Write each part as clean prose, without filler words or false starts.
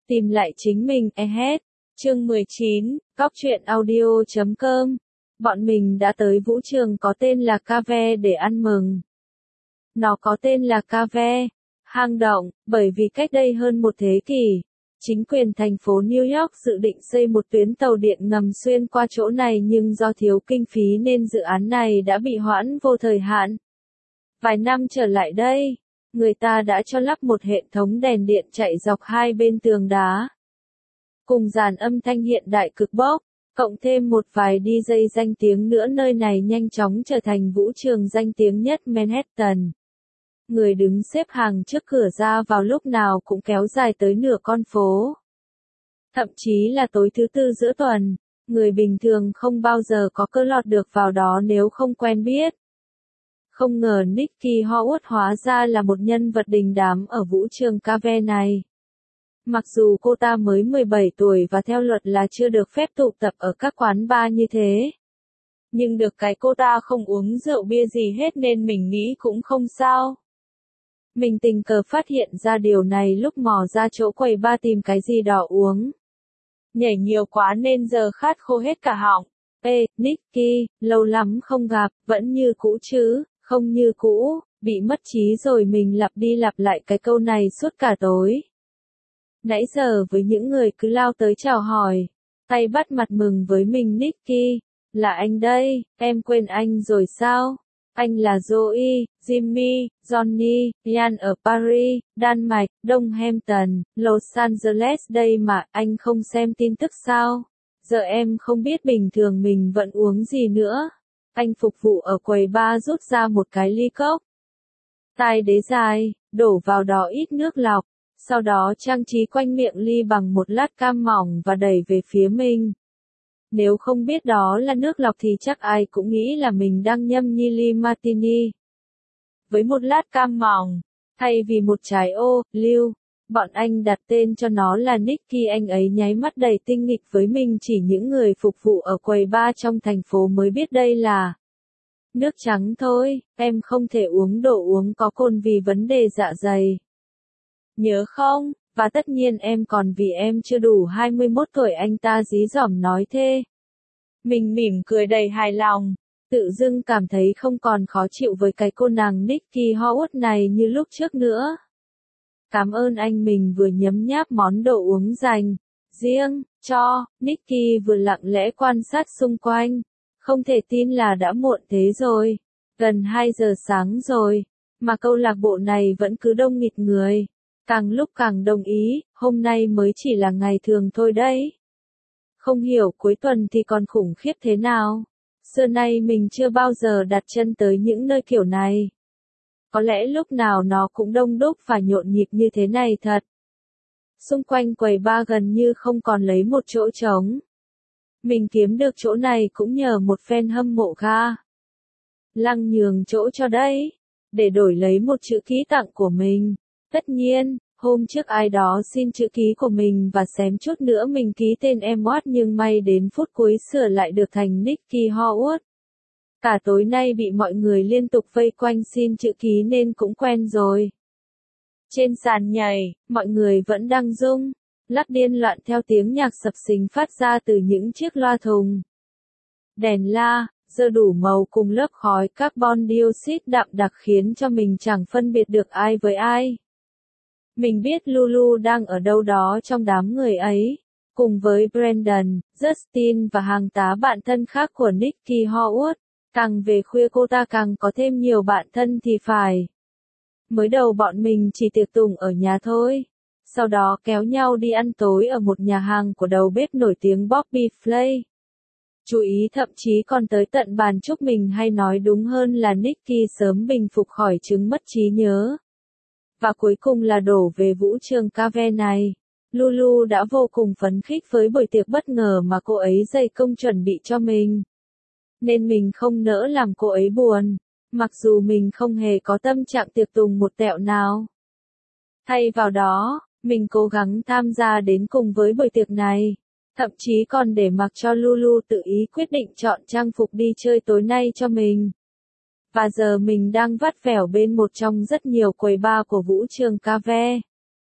Tìm lại chính mình, chương 19, Góc truyện audio.com. Bọn mình đã tới vũ trường có tên là Cave để ăn mừng. Nó có tên là Cave, hang động, bởi vì cách đây hơn một thế kỷ, chính quyền thành phố New York dự định xây một tuyến tàu điện ngầm xuyên qua chỗ này nhưng do thiếu kinh phí nên dự án này đã bị hoãn vô thời hạn. Vài năm trở lại đây, người ta đã cho lắp một hệ thống đèn điện chạy dọc hai bên tường đá. Cùng dàn âm thanh hiện đại cực bốc, cộng thêm một vài DJ danh tiếng nữa, nơi này nhanh chóng trở thành vũ trường danh tiếng nhất Manhattan. Người đứng xếp hàng trước cửa ra vào lúc nào cũng kéo dài tới nửa con phố. Thậm chí là tối thứ tư giữa tuần, người bình thường không bao giờ có cơ lọt được vào đó nếu không quen biết. Không ngờ Nikki Howard hóa ra là một nhân vật đình đám ở vũ trường Cave này. Mặc dù cô ta mới 17 tuổi và theo luật là chưa được phép tụ tập ở các quán bar như thế. Nhưng được cái cô ta không uống rượu bia gì hết nên mình nghĩ cũng không sao. Mình tình cờ phát hiện ra điều này lúc mò ra chỗ quầy bar tìm cái gì đó uống. Nhảy nhiều quá nên giờ khát khô hết cả họng. Ê, Nikki, lâu lắm không gặp, vẫn như cũ chứ? Không như cũ, bị mất trí rồi. Mình lặp đi lặp lại cái câu này suốt cả tối. Nãy giờ với những người cứ lao tới chào hỏi, tay bắt mặt mừng với mình. Nikki, là anh đây, em quên anh rồi sao? Anh là Joey, Jimmy, Johnny, Ian ở Paris, Đan Mạch, Đông Hampton, Los Angeles đây mà, anh không xem tin tức sao? Giờ em không biết bình thường mình vẫn uống gì nữa. Anh phục vụ ở quầy bar rút ra một cái ly cốc. Tai đế dài, đổ vào đó ít nước lọc, sau đó trang trí quanh miệng ly bằng một lát cam mỏng và đẩy về phía mình. Nếu không biết đó là nước lọc thì chắc ai cũng nghĩ là mình đang nhâm nhi ly martini. Với một lát cam mỏng, thay vì một trái ô, lưu, bọn anh đặt tên cho nó là Nikki. Anh ấy nháy mắt đầy tinh nghịch với mình, chỉ những người phục vụ ở quầy bar trong thành phố mới biết đây là nước trắng thôi, em không thể uống đồ uống có cồn vì vấn đề dạ dày. Nhớ không? Và tất nhiên em còn vì em chưa đủ 21 tuổi, anh ta dí dỏm nói thế. Mình mỉm cười đầy hài lòng, tự dưng cảm thấy không còn khó chịu với cái cô nàng Nikki Howard này như lúc trước nữa. Cảm ơn anh. Mình vừa nhấm nháp món đồ uống dành riêng cho Nikki vừa lặng lẽ quan sát xung quanh. Không thể tin là đã muộn thế rồi, gần 2 giờ sáng rồi, mà câu lạc bộ này vẫn cứ đông nghịt người. Càng lúc càng đồng ý, hôm nay mới chỉ là ngày thường thôi đấy. Không hiểu cuối tuần thì còn khủng khiếp thế nào. Xưa nay mình chưa bao giờ đặt chân tới những nơi kiểu này. Có lẽ lúc nào nó cũng đông đúc và nhộn nhịp như thế này thật. Xung quanh quầy bar gần như không còn lấy một chỗ trống. Mình kiếm được chỗ này cũng nhờ một fan hâm mộ ga lăng nhường chỗ cho đấy, để đổi lấy một chữ ký tặng của mình. Tất nhiên, hôm trước ai đó xin chữ ký của mình và xém chút nữa mình ký tên em Watt, nhưng may đến phút cuối sửa lại được thành Nikki Howard. Cả tối nay bị mọi người liên tục vây quanh xin chữ ký nên cũng quen rồi. Trên sàn nhảy, mọi người vẫn đang rung lắc điên loạn theo tiếng nhạc sập sình phát ra từ những chiếc loa thùng. Đèn la, dơ đủ màu cùng lớp khói carbon dioxide đậm đặc khiến cho mình chẳng phân biệt được ai với ai. Mình biết Lulu đang ở đâu đó trong đám người ấy, cùng với Brandon, Justin và hàng tá bạn thân khác của Nikki Howard. Càng về khuya cô ta càng có thêm nhiều bạn thân thì phải. Mới đầu bọn mình chỉ tiệc tùng ở nhà thôi. Sau đó kéo nhau đi ăn tối ở một nhà hàng của đầu bếp nổi tiếng Bobby Flay. Chú ý thậm chí còn tới tận bàn chúc mình, hay nói đúng hơn là Nikki sớm bình phục khỏi chứng mất trí nhớ. Và cuối cùng là đổ về vũ trường Cave này. Lulu đã vô cùng phấn khích với buổi tiệc bất ngờ mà cô ấy dày công chuẩn bị cho mình. Nên mình không nỡ làm cô ấy buồn, mặc dù mình không hề có tâm trạng tiệc tùng một tẹo nào. Thay vào đó, mình cố gắng tham gia đến cùng với buổi tiệc này, thậm chí còn để mặc cho Lulu tự ý quyết định chọn trang phục đi chơi tối nay cho mình. Và giờ mình đang vắt vẻo bên một trong rất nhiều quầy bar của vũ trường Cave.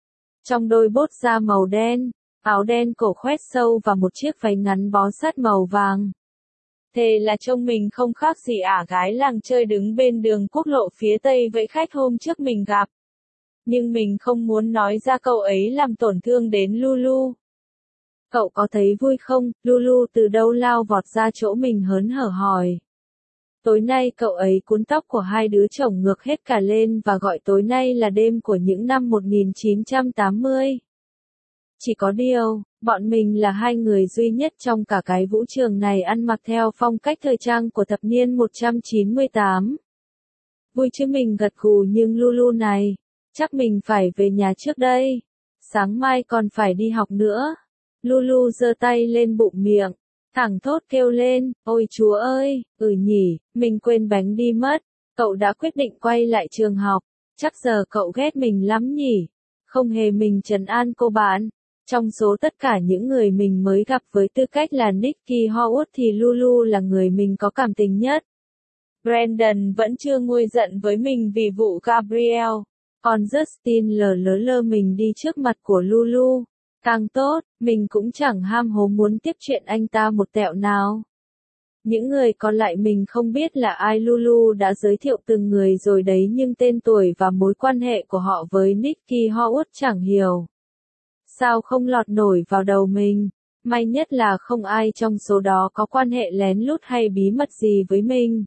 trong đôi bốt da màu đen, áo đen cổ khoét sâu và một chiếc váy ngắn bó sát màu vàng. Thề là trông mình không khác gì ả gái làng chơi đứng bên đường quốc lộ phía tây với khách hôm trước mình gặp. Nhưng mình không muốn nói ra câu ấy làm tổn thương đến Lulu. Cậu có thấy vui không? Lulu từ đâu lao vọt ra chỗ mình hớn hở hỏi. Tối nay cậu ấy cuốn tóc của hai đứa chồng ngược hết cả lên và gọi tối nay là đêm của những năm 1980. Chỉ có điều, bọn mình là hai người duy nhất trong cả cái vũ trường này ăn mặc theo phong cách thời trang của thập niên 198. Vui chứ, mình gật gù, nhưng Lulu này, chắc mình phải về nhà trước đây. Sáng mai còn phải đi học nữa. Lulu giơ tay lên bụng miệng, thẳng thốt kêu lên, ôi chúa ơi, nhỉ, mình quên bánh đi mất. Cậu đã quyết định quay lại trường học, chắc giờ cậu ghét mình lắm nhỉ. Không hề, mình trấn an cô bạn. Trong số tất cả những người mình mới gặp với tư cách là Nicky Howard thì Lulu là người mình có cảm tình nhất. Brandon vẫn chưa nguôi giận với mình vì vụ Gabriel, còn Justin lơ mình đi trước mặt của Lulu. Càng tốt, mình cũng chẳng ham hố muốn tiếp chuyện anh ta một tẹo nào. Những người còn lại mình không biết là ai. Lulu đã giới thiệu từng người rồi đấy, nhưng tên tuổi và mối quan hệ của họ với Nicky Howard chẳng hiểu sao không lọt nổi vào đầu mình. May nhất là không ai trong số đó có quan hệ lén lút hay bí mật gì với mình.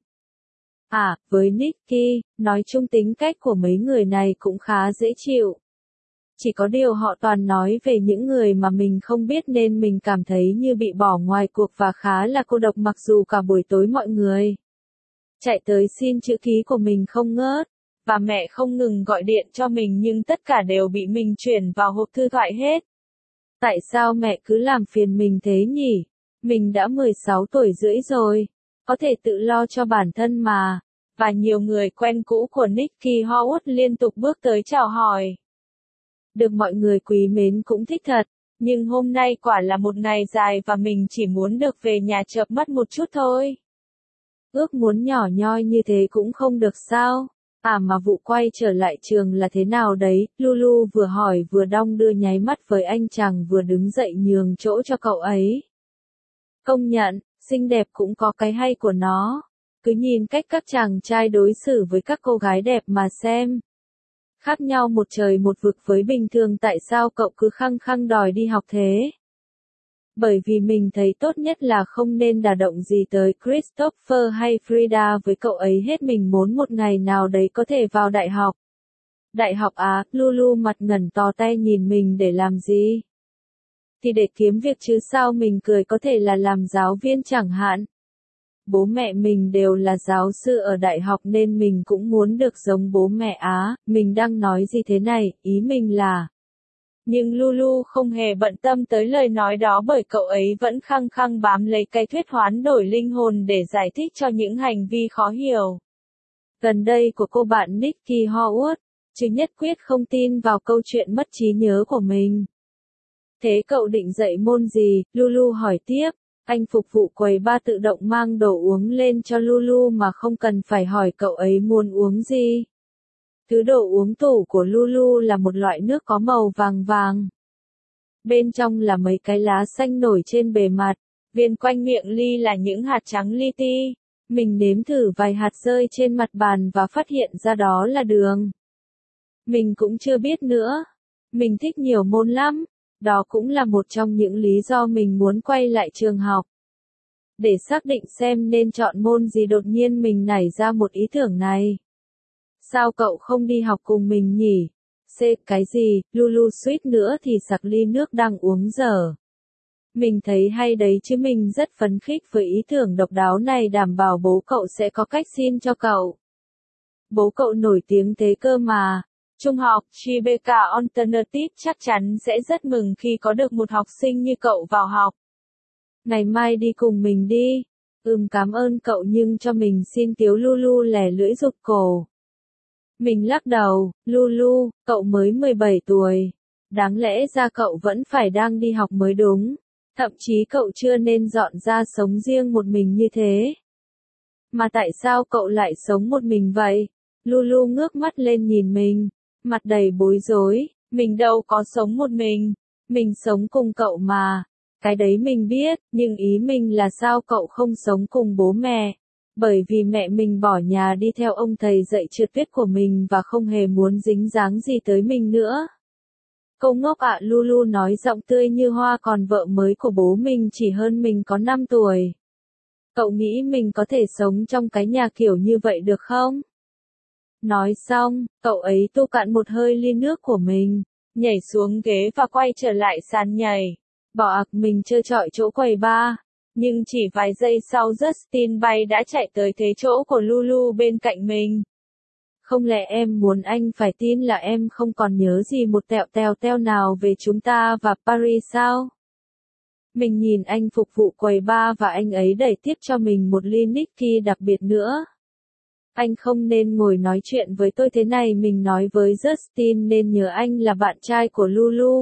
Với Nicky, nói chung tính cách của mấy người này cũng khá dễ chịu. Chỉ có điều họ toàn nói về những người mà mình không biết nên mình cảm thấy như bị bỏ ngoài cuộc và khá là cô độc, mặc dù cả buổi tối mọi người chạy tới xin chữ ký của mình không ngớt. Và mẹ không ngừng gọi điện cho mình, nhưng tất cả đều bị mình chuyển vào hộp thư thoại hết. Tại sao mẹ cứ làm phiền mình thế nhỉ? Mình đã 16 tuổi rưỡi rồi, có thể tự lo cho bản thân mà. Và nhiều người quen cũ của Nicky Howard liên tục bước tới chào hỏi. Được mọi người quý mến cũng thích thật, nhưng hôm nay quả là một ngày dài và mình chỉ muốn được về nhà chợp mắt một chút thôi. Ước muốn nhỏ nhoi như thế cũng không được sao? Mà vụ quay trở lại trường là thế nào đấy? Lulu vừa hỏi vừa đong đưa nháy mắt với anh chàng vừa đứng dậy nhường chỗ cho cậu ấy. Công nhận, xinh đẹp cũng có cái hay của nó. Cứ nhìn cách các chàng trai đối xử với các cô gái đẹp mà xem. Khác nhau một trời một vực với bình thường. Tại sao cậu cứ khăng khăng đòi đi học thế? Bởi vì mình thấy tốt nhất là không nên đả động gì tới Christopher hay Frida với cậu ấy hết. Mình muốn một ngày nào đấy có thể vào đại học. Đại học á? Lulu mặt ngẩn tò te nhìn mình. Để làm gì? Thì để kiếm việc chứ sao? Mình cười, có thể là làm giáo viên chẳng hạn. Bố mẹ mình đều là giáo sư ở đại học nên mình cũng muốn được giống bố mẹ á. Mình đang nói gì thế này? Ý mình là... Nhưng Lulu không hề bận tâm tới lời nói đó, bởi cậu ấy vẫn khăng khăng bám lấy cái thuyết hoán đổi linh hồn để giải thích cho những hành vi khó hiểu gần đây của cô bạn Nicky Howard, chứ nhất quyết không tin vào câu chuyện mất trí nhớ của mình. Thế cậu định dạy môn gì? Lulu hỏi tiếp. Anh phục vụ quầy bar tự động mang đồ uống lên cho Lulu mà không cần phải hỏi cậu ấy muốn uống gì. Thứ đồ uống tủ của Lulu là một loại nước có màu vàng vàng. Bên trong là mấy cái lá xanh nổi trên bề mặt, viên quanh miệng ly là những hạt trắng li ti. Mình nếm thử vài hạt rơi trên mặt bàn và phát hiện ra đó là đường. Mình cũng chưa biết nữa. Mình thích nhiều môn lắm. Đó cũng là một trong những lý do mình muốn quay lại trường học. Để xác định xem nên chọn môn gì, đột nhiên mình nảy ra một ý tưởng này. Sao cậu không đi học cùng mình nhỉ? Cái gì? Lulu suýt nữa thì sặc ly nước đang uống dở. Mình thấy hay đấy chứ, mình rất phấn khích với ý tưởng độc đáo này, đảm bảo bố cậu sẽ có cách xin cho cậu. Bố cậu nổi tiếng thế cơ mà. Trung học Tribeca Alternative chắc chắn sẽ rất mừng khi có được một học sinh như cậu vào học. Ngày mai đi cùng mình đi. Cảm ơn cậu nhưng cho mình xin tiếu. Lulu lẻ lưỡi rụt cổ. Mình lắc đầu. Lulu, cậu mới 17 tuổi. Đáng lẽ ra cậu vẫn phải đang đi học mới đúng. Thậm chí cậu chưa nên dọn ra sống riêng một mình như thế. Mà tại sao cậu lại sống một mình vậy? Lulu ngước mắt lên nhìn mình, mặt đầy bối rối. Mình đâu có sống một mình sống cùng cậu mà. Cái đấy mình biết, nhưng ý mình là sao cậu không sống cùng bố mẹ? Bởi vì mẹ mình bỏ nhà đi theo ông thầy dạy trượt tuyết của mình và không hề muốn dính dáng gì tới mình nữa. Cô ngốc ạ, Lulu nói giọng tươi như hoa, còn vợ mới của bố mình chỉ hơn mình có 5 tuổi. Cậu nghĩ mình có thể sống trong cái nhà kiểu như vậy được không? Nói xong, cậu ấy tu cạn một hơi ly nước của mình, nhảy xuống ghế và quay trở lại sàn nhảy. Bỏ ặc mình trơ trọi chỗ quầy bar. Nhưng chỉ vài giây sau Justin Bay đã chạy tới thế chỗ của Lulu bên cạnh mình. Không lẽ em muốn anh phải tin là em không còn nhớ gì một tẹo teo nào về chúng ta và Paris sao? Mình nhìn anh phục vụ quầy bar và anh ấy đẩy tiếp cho mình một ly Nicky đặc biệt nữa. Anh không nên ngồi nói chuyện với tôi thế này, mình nói với Justin, nên nhớ anh là bạn trai của Lulu.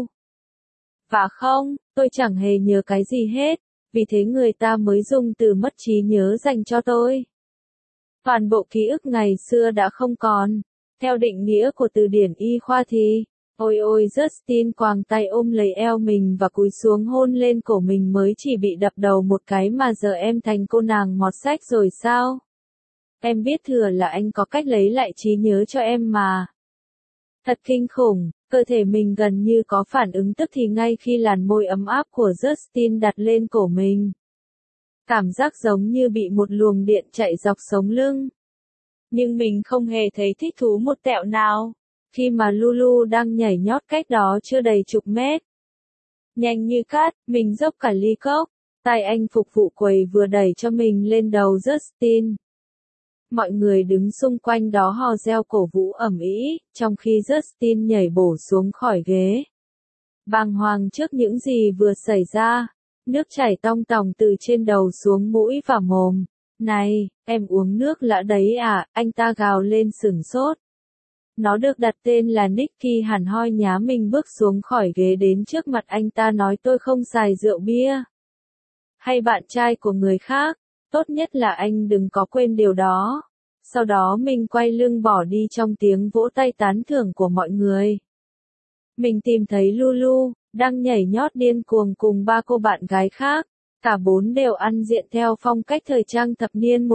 Và không, tôi chẳng hề nhớ cái gì hết, vì thế người ta mới dùng từ mất trí nhớ dành cho tôi. Toàn bộ ký ức ngày xưa đã không còn. Theo định nghĩa của từ điển y khoa thì, ôi ôi, Justin quàng tay ôm lấy eo mình và cúi xuống hôn lên cổ mình. Mới chỉ bị đập đầu một cái mà giờ em thành cô nàng mọt sách rồi sao? Em biết thừa là anh có cách lấy lại trí nhớ cho em mà. Thật kinh khủng, cơ thể mình gần như có phản ứng tức thì ngay khi làn môi ấm áp của Justin đặt lên cổ mình. Cảm giác giống như bị một luồng điện chạy dọc sống lưng. Nhưng mình không hề thấy thích thú một tẹo nào, khi mà Lulu đang nhảy nhót cách đó chưa đầy chục mét. Nhanh như cát, mình dốc cả ly cốc, tay anh phục vụ quầy vừa đẩy cho mình lên đầu Justin. Mọi người đứng xung quanh đó hò reo cổ vũ ầm ĩ, trong khi Justin nhảy bổ xuống khỏi ghế. Bàng hoàng trước những gì vừa xảy ra, nước chảy tong tòng từ trên đầu xuống mũi và mồm. Này, em uống nước lã đấy à, anh ta gào lên sửng sốt. Nó được đặt tên là Nicky. Hẳn hoi nhá mình bước xuống khỏi ghế đến trước mặt anh ta nói tôi không xài rượu bia. Hay bạn trai của người khác, tốt nhất là anh đừng có quên điều đó. Sau đó mình quay lưng bỏ đi trong tiếng vỗ tay tán thưởng của mọi người. Mình tìm thấy Lulu, đang nhảy nhót điên cuồng cùng 3 cô bạn gái khác. Cả 4 đều ăn diện theo phong cách thời trang thập niên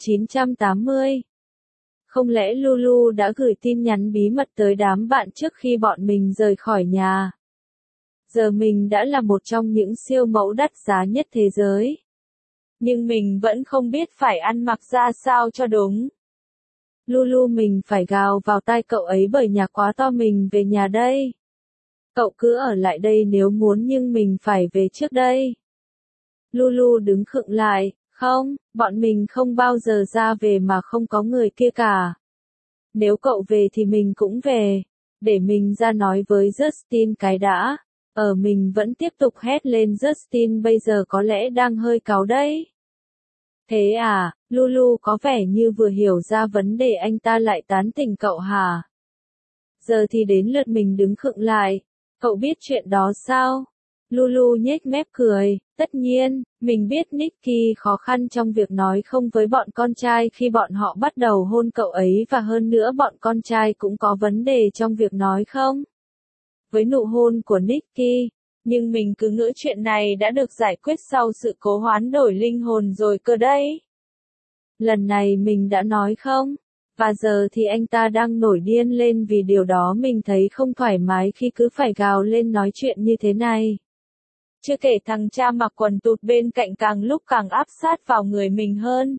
1980. Không lẽ Lulu đã gửi tin nhắn bí mật tới đám bạn trước khi bọn mình rời khỏi nhà? Giờ mình đã là một trong những siêu mẫu đắt giá nhất thế giới. Nhưng mình vẫn không biết phải ăn mặc ra sao cho đúng. Lulu, mình phải gào vào tai cậu ấy bởi nhà quá to, mình về nhà đây. Cậu cứ ở lại đây nếu muốn, nhưng mình phải về trước đây. Lulu đứng khựng lại, không, bọn mình không bao giờ ra về mà không có người kia cả. Nếu cậu về thì mình cũng về. Để mình ra nói với Justin cái đã. Mình vẫn tiếp tục hét lên. Justin bây giờ có lẽ đang hơi cáu đấy. Thế à, Lulu có vẻ như vừa hiểu ra vấn đề, anh ta lại tán tỉnh cậu hả? Giờ thì đến lượt mình đứng khựng lại. Cậu biết chuyện đó sao? Lulu nhếch mép cười, tất nhiên, mình biết Nicky khó khăn trong việc nói không với bọn con trai khi bọn họ bắt đầu hôn cậu ấy, và hơn nữa bọn con trai cũng có vấn đề trong việc nói không với nụ hôn của Nicky. Nhưng mình cứ ngỡ chuyện này đã được giải quyết sau sự cố hoán đổi linh hồn rồi cơ đấy. Lần này mình đã nói không, và giờ thì anh ta đang nổi điên lên vì điều đó. Mình thấy không thoải mái khi cứ phải gào lên nói chuyện như thế này. Chưa kể thằng cha mặc quần tụt bên cạnh càng lúc càng áp sát vào người mình hơn.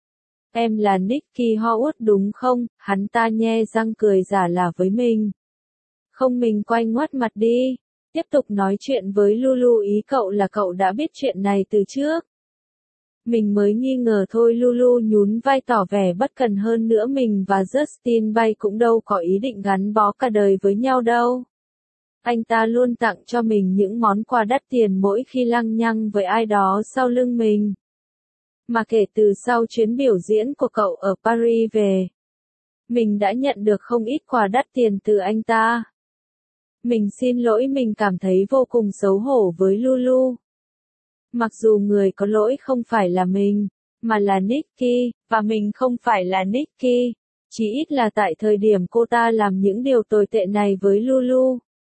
Em là Nicky Howard đúng không? Hắn ta nhe răng cười giả là với mình. Không, mình quay ngoắt mặt đi. Tiếp tục nói chuyện với Lulu, ý cậu là cậu đã biết chuyện này từ trước. Mình mới nghi ngờ thôi. Lulu nhún vai tỏ vẻ bất cần, hơn nữa mình và Justin Bay cũng đâu có ý định gắn bó cả đời với nhau đâu. Anh ta luôn tặng cho mình những món quà đắt tiền mỗi khi lăng nhăng với ai đó sau lưng mình. Mà kể từ sau chuyến biểu diễn của cậu ở Paris về, mình đã nhận được không ít quà đắt tiền từ anh ta. Mình xin lỗi, mình cảm thấy vô cùng xấu hổ với Lulu. Mặc dù người có lỗi không phải là mình, mà là Nicky, và mình không phải là Nicky. Chỉ ít là tại thời điểm cô ta làm những điều tồi tệ này với Lulu.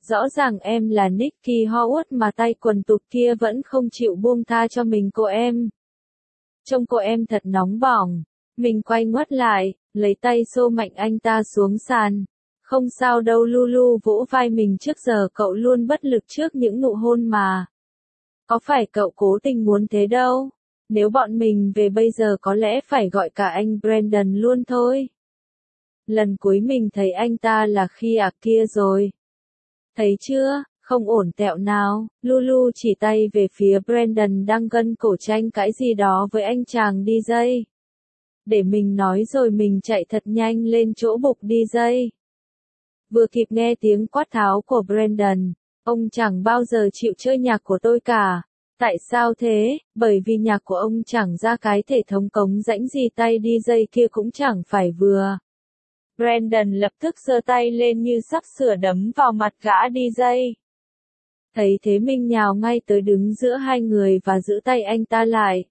Rõ ràng em là Nicky Howard mà tay quần tụt kia vẫn không chịu buông tha cho mình cô em. Trông cô em thật nóng bỏng. Mình quay ngoắt lại, lấy tay xô mạnh anh ta xuống sàn. Không sao đâu Lulu vỗ vai mình, trước giờ cậu luôn bất lực trước những nụ hôn mà. Có phải cậu cố tình muốn thế đâu. Nếu bọn mình về bây giờ có lẽ phải gọi cả anh Brandon luôn thôi. Lần cuối mình thấy anh ta là khi kia rồi. Thấy chưa, không ổn tẹo nào. Lulu chỉ tay về phía Brandon đang gân cổ tranh cãi gì đó với anh chàng DJ. Để mình nói rồi mình chạy thật nhanh lên chỗ bục DJ. Vừa kịp nghe tiếng quát tháo của Brandon, ông chẳng bao giờ chịu chơi nhạc của tôi cả. Tại sao thế? Bởi vì nhạc của ông chẳng ra cái thể thống cống rãnh gì, tay DJ kia cũng chẳng phải vừa. Brandon lập tức giơ tay lên như sắp sửa đấm vào mặt gã DJ. Thấy thế mình nhào ngay tới đứng giữa hai người và giữ tay anh ta lại.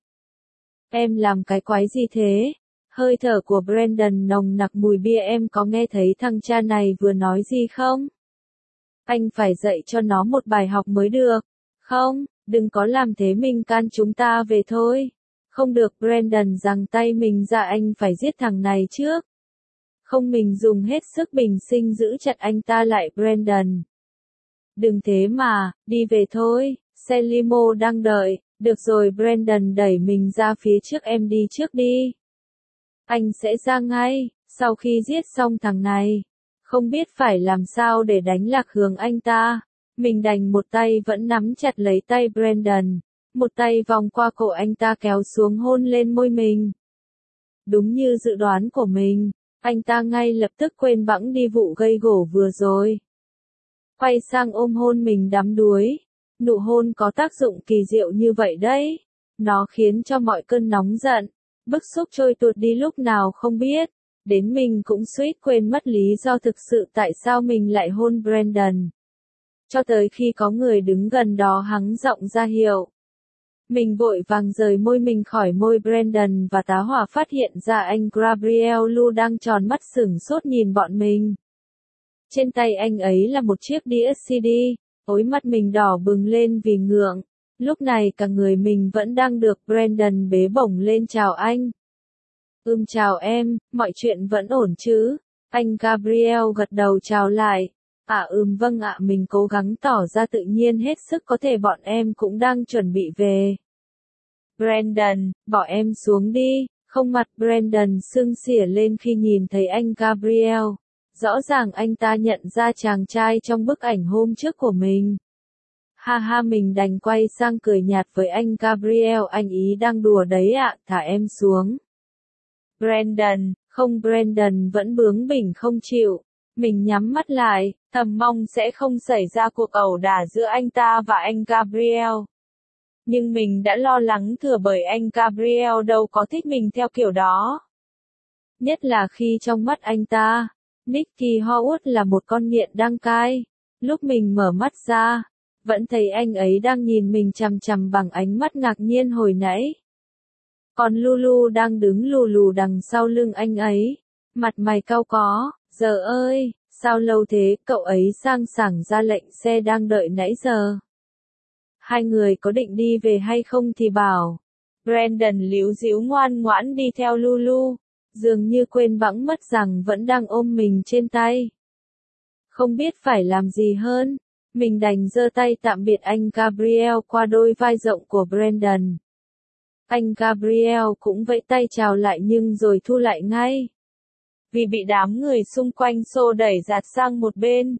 Em làm cái quái gì thế? Hơi thở của Brandon nồng nặc mùi bia, em có nghe thấy thằng cha này vừa nói gì không? Anh phải dạy cho nó một bài học mới được. Không, đừng có làm thế, mình can chúng ta về thôi. Không được, Brandon giằng tay mình ra, anh phải giết thằng này trước. Không, mình dùng hết sức bình sinh giữ chặt anh ta lại. Brandon. Đừng thế mà, đi về thôi, xe limo đang đợi. Được rồi, Brandon đẩy mình ra phía trước, em đi trước đi. Anh sẽ ra ngay, sau khi giết xong thằng này. Không biết phải làm sao để đánh lạc hướng anh ta. Mình đành một tay vẫn nắm chặt lấy tay Brandon, một tay vòng qua cổ anh ta kéo xuống hôn lên môi mình. Đúng như dự đoán của mình, anh ta ngay lập tức quên bẵng đi vụ gây gổ vừa rồi. Quay sang ôm hôn mình đắm đuối. Nụ hôn có tác dụng kỳ diệu như vậy đấy. Nó khiến cho mọi cơn nóng giận, bức xúc trôi tuột đi lúc nào không biết. Đến mình cũng suýt quên mất lý do thực sự tại sao mình lại hôn Brandon. Cho tới khi có người đứng gần đó hắng giọng ra hiệu. Mình vội vàng rời môi mình khỏi môi Brandon và tá hỏa phát hiện ra anh Gabriel Lu đang tròn mắt sửng sốt nhìn bọn mình. Trên tay anh ấy là một chiếc đĩa CD, ối mắt mình đỏ bừng lên vì ngượng. Lúc này cả người mình vẫn đang được Brandon bế bổng lên. Chào anh. Chào em, mọi chuyện vẫn ổn chứ? Anh Gabriel gật đầu chào lại. Vâng ạ, mình cố gắng tỏ ra tự nhiên hết sức có thể, bọn em cũng đang chuẩn bị về. Brandon, bỏ em xuống đi. Không, mặt Brandon sưng xỉa lên khi nhìn thấy anh Gabriel. Rõ ràng anh ta nhận ra chàng trai trong bức ảnh hôm trước của mình. Ha ha, mình đành quay sang cười nhạt với anh Gabriel, anh ý đang đùa đấy ạ, thả em xuống. Brandon, không, Brandon vẫn bướng bỉnh không chịu. Mình nhắm mắt lại, thầm mong sẽ không xảy ra cuộc ẩu đả giữa anh ta và anh Gabriel. Nhưng mình đã lo lắng thừa bởi anh Gabriel đâu có thích mình theo kiểu đó. Nhất là khi trong mắt anh ta, Nicky Howard là một con nghiện đang cai. Lúc mình mở mắt ra, vẫn thấy anh ấy đang nhìn mình chằm chằm bằng ánh mắt ngạc nhiên hồi nãy. Còn Lulu đang đứng lù lù đằng sau lưng anh ấy, mặt mày cau có. Giờ ơi, sao lâu thế? Cậu ấy sang sảng ra lệnh xe đang đợi nãy giờ. Hai người có định đi về hay không thì bảo. Brandon líu díu ngoan ngoãn đi theo Lulu, dường như quên bẵng mất rằng vẫn đang ôm mình trên tay. Không biết phải làm gì hơn, mình đành giơ tay tạm biệt anh Gabriel qua đôi vai rộng của Brandon. Anh Gabriel cũng vẫy tay chào lại nhưng rồi thu lại ngay. Vì bị đám người xung quanh xô đẩy dạt sang một bên.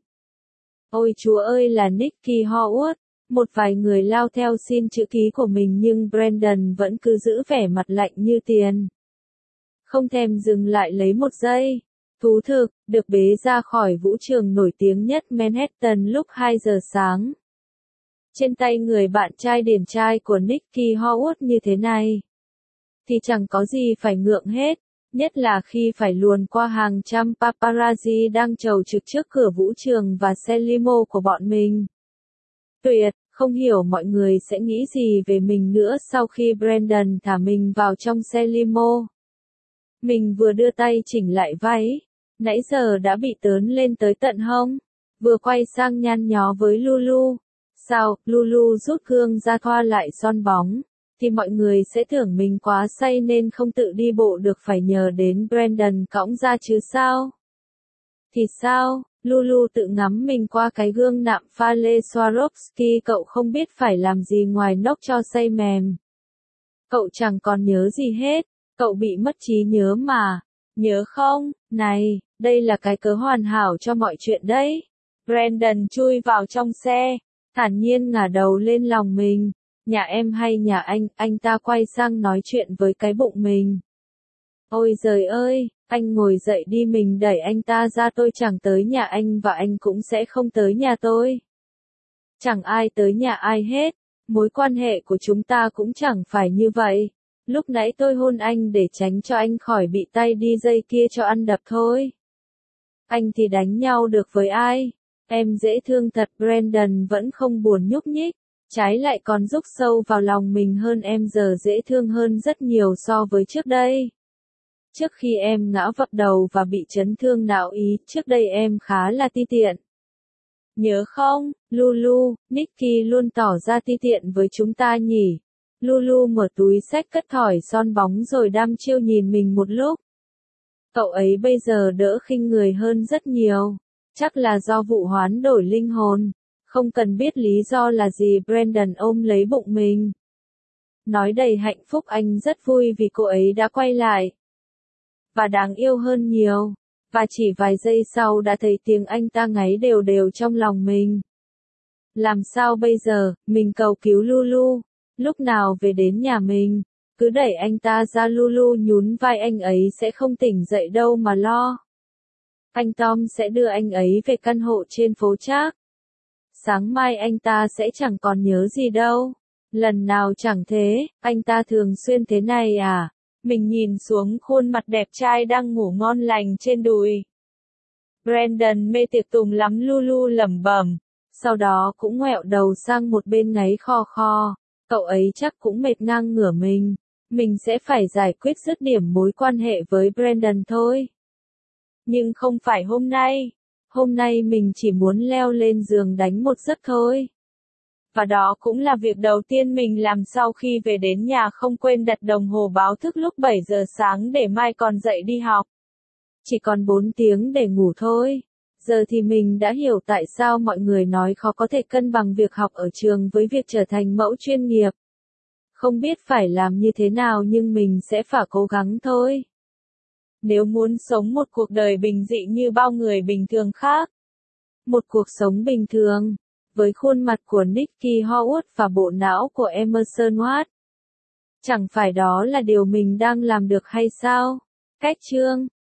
Ôi chúa ơi, là Nicky Howard. Một vài người lao theo xin chữ ký của mình nhưng Brandon vẫn cứ giữ vẻ mặt lạnh như tiền. Không thèm dừng lại lấy một giây. Thú thực, được bế ra khỏi vũ trường nổi tiếng nhất Manhattan lúc 2 giờ sáng. Trên tay người bạn trai điển trai của Nicky Howard như thế này, thì chẳng có gì phải ngượng hết. Nhất là khi phải luồn qua hàng trăm paparazzi đang chầu trực trước cửa vũ trường và xe limo của bọn mình. Tuyệt, không hiểu mọi người sẽ nghĩ gì về mình nữa sau khi Brandon thả mình vào trong xe limo. Mình vừa đưa tay chỉnh lại váy, nãy giờ đã bị tớn lên tới tận hông. vừa quay sang nhăn nhó với Lulu. Sao, Lulu rút gương ra thoa lại son bóng, thì mọi người sẽ tưởng mình quá say nên không tự đi bộ được phải nhờ đến Brandon cõng ra chứ sao? Thì sao, Lulu tự ngắm mình qua cái gương nạm pha lê Swarovski, cậu không biết phải làm gì ngoài nốc cho say mềm. Cậu chẳng còn nhớ gì hết, cậu bị mất trí nhớ mà. Nhớ không, này, đây là cái cớ hoàn hảo cho mọi chuyện đấy. Brandon chui vào trong xe, thản nhiên ngả đầu lên lòng mình. Nhà em hay nhà anh ta quay sang nói chuyện với cái bụng mình. Ôi giời ơi, anh ngồi dậy đi, mình đẩy anh ta ra, tôi chẳng tới nhà anh và anh cũng sẽ không tới nhà tôi. Chẳng ai tới nhà ai hết, mối quan hệ của chúng ta cũng chẳng phải như vậy. Lúc nãy tôi hôn anh để tránh cho anh khỏi bị tay đi dây kia cho ăn đập thôi. Anh thì đánh nhau được với ai? Em dễ thương thật. Brandon vẫn không buồn nhúc nhích, trái lại còn rúc sâu vào lòng mình hơn. Em giờ dễ thương hơn rất nhiều so với trước đây. Trước khi em ngã vấp đầu và bị chấn thương não ý, trước đây em khá là ti tiện. Nhớ không, Lulu, Nicky luôn tỏ ra ti tiện với chúng ta nhỉ? Lulu mở túi xách cất thỏi son bóng rồi đăm chiêu nhìn mình một lúc. Cậu ấy bây giờ đỡ khinh người hơn rất nhiều. Chắc là do vụ hoán đổi linh hồn. Không cần biết lý do là gì, Brandon ôm lấy bụng mình. Nói đầy hạnh phúc, anh rất vui vì cô ấy đã quay lại. Và đáng yêu hơn nhiều. Và chỉ vài giây sau đã thấy tiếng anh ta ngáy đều đều trong lòng mình. Làm sao bây giờ, mình cầu cứu Lulu. Lúc nào về đến nhà mình, cứ đẩy anh ta ra. Lulu nhún vai, anh ấy sẽ không tỉnh dậy đâu mà lo. Anh Tom sẽ đưa anh ấy về căn hộ trên phố Trác. Sáng mai anh ta sẽ chẳng còn nhớ gì đâu. Lần nào chẳng thế, anh ta thường xuyên thế này à? Mình nhìn xuống khuôn mặt đẹp trai đang ngủ ngon lành trên đùi. Brandon mê tiệc tùng lắm, Lulu lẩm bẩm. Sau đó cũng ngoẹo đầu sang một bên ngáy khò khò. Cậu ấy chắc cũng mệt ngang ngửa mình. Mình sẽ phải giải quyết dứt điểm mối quan hệ với Brandon thôi. Nhưng không phải hôm nay. Hôm nay mình chỉ muốn leo lên giường đánh một giấc thôi. Và đó cũng là việc đầu tiên mình làm sau khi về đến nhà, không quên đặt đồng hồ báo thức lúc 7 giờ sáng để mai còn dậy đi học. Chỉ còn 4 tiếng để ngủ thôi. Giờ thì mình đã hiểu tại sao mọi người nói khó có thể cân bằng việc học ở trường với việc trở thành mẫu chuyên nghiệp. Không biết phải làm như thế nào nhưng mình sẽ phải cố gắng thôi. Nếu muốn sống một cuộc đời bình dị như bao người bình thường khác. Một cuộc sống bình thường, với khuôn mặt của Nicky Howard và bộ não của Emerson Watt. Chẳng phải đó là điều mình đang làm được hay sao? Cách chương